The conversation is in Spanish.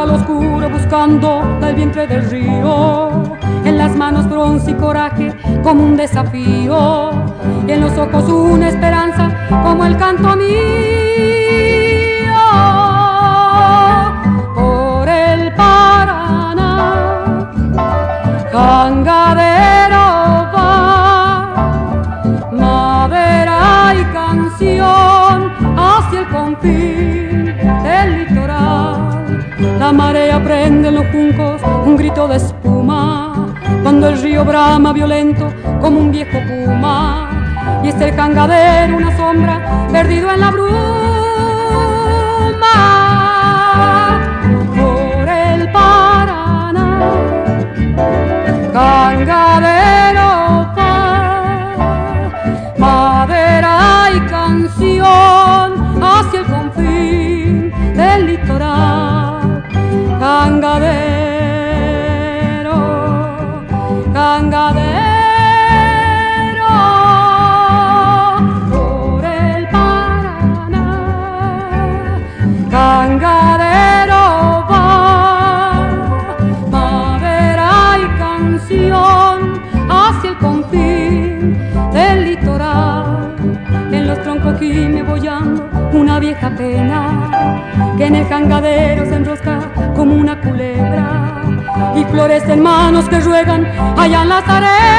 al oscuro buscando el vientre del río. En las manos bronce y coraje como un desafío, y en los ojos una esperanza como el canto mío. Por el Paraná, cangadero va, madera y canción hacia el confín del litoral. La marea prende en los juncos un grito de espuma, cuando el río brama violento como un viejo puma, y es el cangadero una sombra perdido en la bruma. Por el Paraná, cangadero va, madera y canción hacia el confín del litoral. Cangadero, cangadero, por el Paraná, cangadero va, madera y canción hacia el confín del litoral. En los troncos gime boyando una vieja pena, que en el cangadero se enrosca como una culebra, y florecen manos que ruegan allá en las arenas.